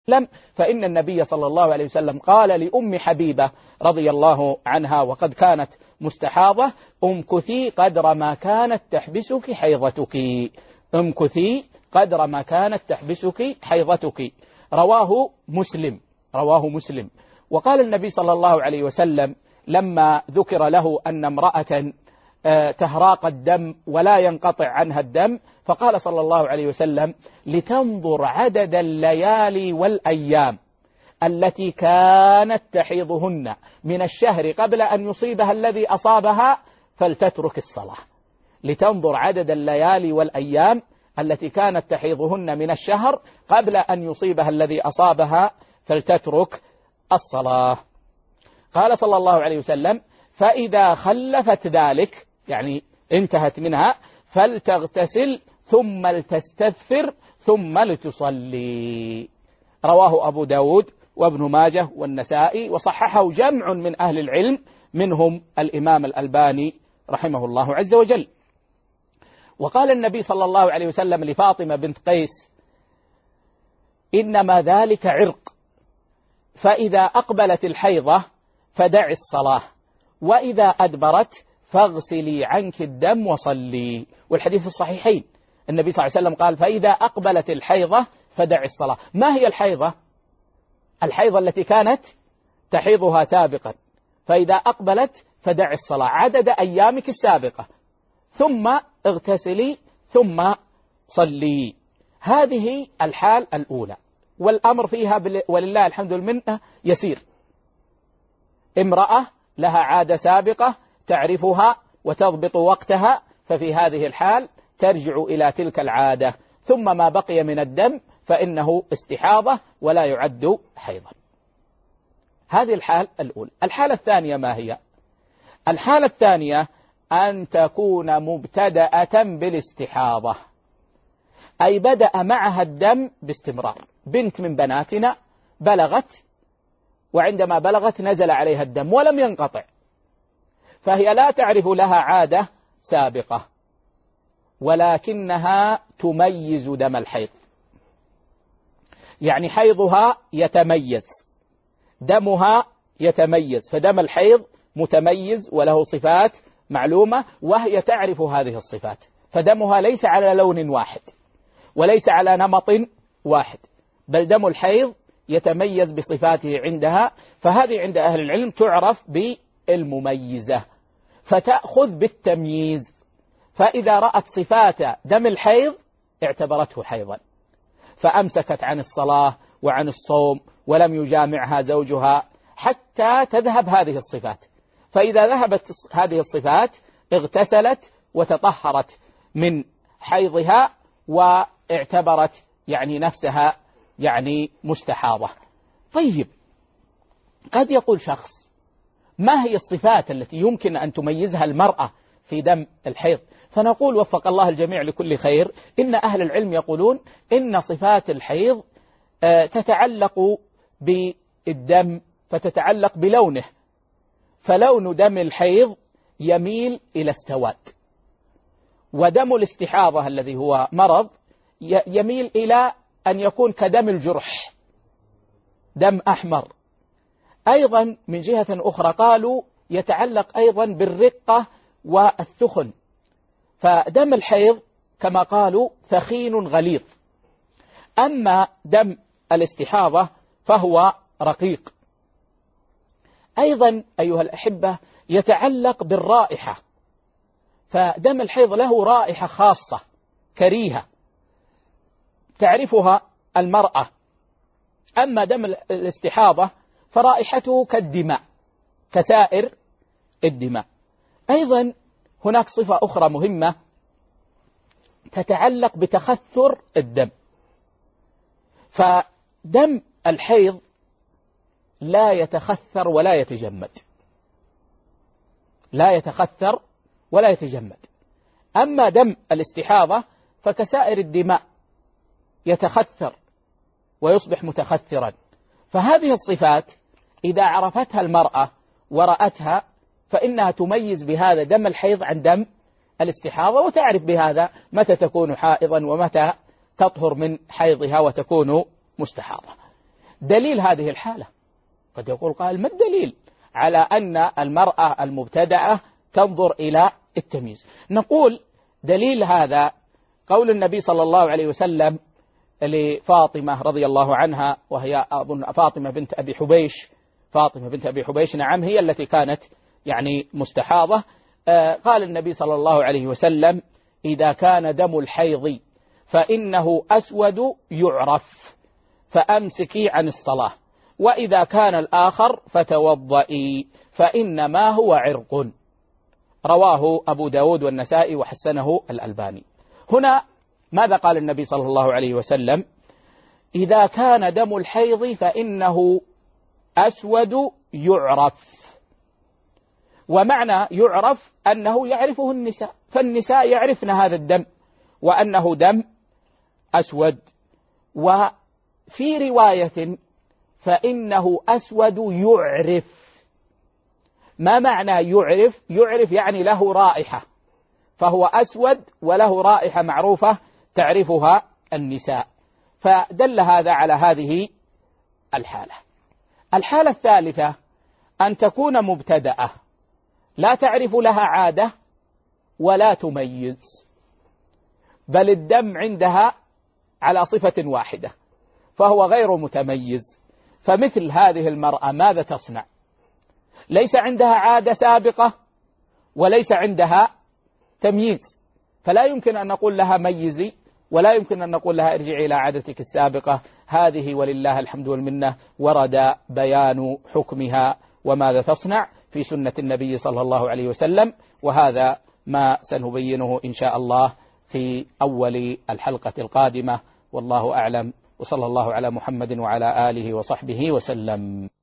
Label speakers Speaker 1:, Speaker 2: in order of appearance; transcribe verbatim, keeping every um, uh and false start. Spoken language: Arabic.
Speaker 1: وسلم، فإن النبي صلى الله عليه وسلم قال لأم حبيبة رضي الله عنها وقد كانت مستحاضة: امكثي قدر ما كانت تحبسك حيضتك، امكثي قدر ما كانت تحبسك حيضتك. رواه مسلم، رواه مسلم. وقال النبي صلى الله عليه وسلم لما ذكر له أن امرأة تهراق الدم ولا ينقطع عنها الدم، فقال صلى الله عليه وسلم: لتنظر عدد الليالي والأيام التي كانت تحيضهن من الشهر قبل أن يصيبها الذي أصابها فلتترك الصلاة. لتنظر عدد الليالي والأيام التي كانت تحيضهن من الشهر قبل أن يصيبها الذي أصابها فلتترك الصلاة. قال صلى الله عليه وسلم: فإذا خلفت ذلك، يعني انتهت منها، فلتغتسل ثم لتستثفر ثم لتصلي. رواه أبو داود وابن ماجه والنسائي، وصححه جمع من أهل العلم منهم الإمام الألباني رحمه الله عز وجل. وقال النبي صلى الله عليه وسلم لفاطمة بنت قيس: إنما ذلك عرق، فإذا أقبلت الحيضة فدعي الصلاة، وإذا أدبرت فاغسلي عنك الدم وصلي. والحديث الصحيحين النبي صلى الله عليه وسلم قال: فإذا أقبلت الحيضة فدعي الصلاة. ما هي الحيضة؟ الحيضة التي كانت تحيضها سابقا، فإذا أقبلت فدعي الصلاة عدد أيامك السابقة، ثم اغتسلي ثم صلي. هذه الحال الأولى، والأمر فيها ولله الحمد والمنة يسير. امرأة لها عادة سابقة تعرفها وتضبط وقتها، ففي هذه الحال ترجع إلى تلك العادة، ثم ما بقي من الدم فإنه استحاضة ولا يعد حيضا. هذه الحال الأولى. الحالة الثانية ما هي؟ الحالة الثانية أن تكون مبتدأة بالاستحاضة، أي بدأ معها الدم باستمرار. بنت من بناتنا بلغت، وعندما بلغت نزل عليها الدم ولم ينقطع، فهي لا تعرف لها عادة سابقة، ولكنها تميز دم الحيض، يعني حيضها يتميز، دمها يتميز، فدم الحيض متميز وله صفات معلومة، وهي تعرف هذه الصفات، فدمها ليس على لون واحد وليس على نمط واحد، بل دم الحيض يتميز بصفاته عندها، فهذه عند أهل العلم تعرف بالمميزة، فتأخذ بالتمييز. فإذا رأت صفات دم الحيض اعتبرته حيضا، فأمسكت عن الصلاة وعن الصوم ولم يجامعها زوجها حتى تذهب هذه الصفات. فإذا ذهبت هذه الصفات اغتسلت وتطهرت من حيضها واعتبرت يعني نفسها يعني مستحاضة. طيب، قد يقول شخص: ما هي الصفات التي يمكن أن تميزها المرأة في دم الحيض؟ فنقول وفق الله الجميع لكل خير، إن أهل العلم يقولون إن صفات الحيض تتعلق بالدم، فتتعلق بلونه، فلون دم الحيض يميل إلى السواد، ودم الاستحاضة الذي هو مرض يميل إلى أن يكون كدم الجرح، دم أحمر. أيضا من جهة أخرى قالوا يتعلق أيضا بالرقة والثخن، فدم الحيض كما قالوا ثخين غليظ، أما دم الاستحاضة فهو رقيق. أيضا أيها الأحبة يتعلق بالرائحة، فدم الحيض له رائحة خاصة كريهة تعرفها المرأة، أما دم الاستحاضة فرائحته كالدماء كسائر الدماء. أيضا هناك صفة أخرى مهمة تتعلق بتخثر الدم، فدم الحيض لا يتخثر ولا يتجمد، لا يتخثر ولا يتجمد، أما دم الاستحاضة فكسائر الدماء يتخثر ويصبح متخثرا. فهذه الصفات إذا عرفتها المرأة ورأتها فإنها تميز بهذا دم الحيض عن دم الاستحاضة، وتعرف بهذا متى تكون حائضا ومتى تطهر من حيضها وتكون مستحاضة. دليل هذه الحالة؟ قد يقول قائل: ما الدليل على أن المرأة المبتدعة تنظر إلى التمييز؟ نقول دليل هذا قول النبي صلى الله عليه وسلم لفاطمة رضي الله عنها، وهي أظن فاطمة بنت أبي حبيش، فاطمة بنت أبي حبيش نعم هي التي كانت يعني مستحاضة. آه قال النبي صلى الله عليه وسلم: إذا كان دم الحيض فإنه أسود يعرف فأمسكي عن الصلاة، وإذا كان الآخر فتوضئي فإنما هو عرق. رواه أبو داود والنسائي وحسنه الألباني. هنا ماذا قال النبي صلى الله عليه وسلم؟ إذا كان دم الحيض فإنه أسود يعرف، ومعنى يعرف أنه يعرفه النساء، فالنساء يعرفن هذا الدم وأنه دم أسود. وفي رواية فإنه أسود يعرف. ما معنى يعرف؟ يعرف يعني له رائحة، فهو أسود وله رائحة معروفة تعرفها النساء، فدل هذا على هذه الحالة. الحالة الثالثة أن تكون مبتدأة لا تعرف لها عادة ولا تميز، بل الدم عندها على صفة واحدة فهو غير متميز. فمثل هذه المرأة ماذا تصنع؟ ليس عندها عادة سابقة وليس عندها تمييز، فلا يمكن أن نقول لها ميزي، ولا يمكن أن نقول لها ارجعي إلى عادتك السابقة. هذه ولله الحمد والمنة ورد بيان حكمها وماذا تصنع في سنة النبي صلى الله عليه وسلم، وهذا ما سنبينه إن شاء الله في أول الحلقة القادمة، والله أعلم، وصلى الله على محمد وعلى آله وصحبه وسلم.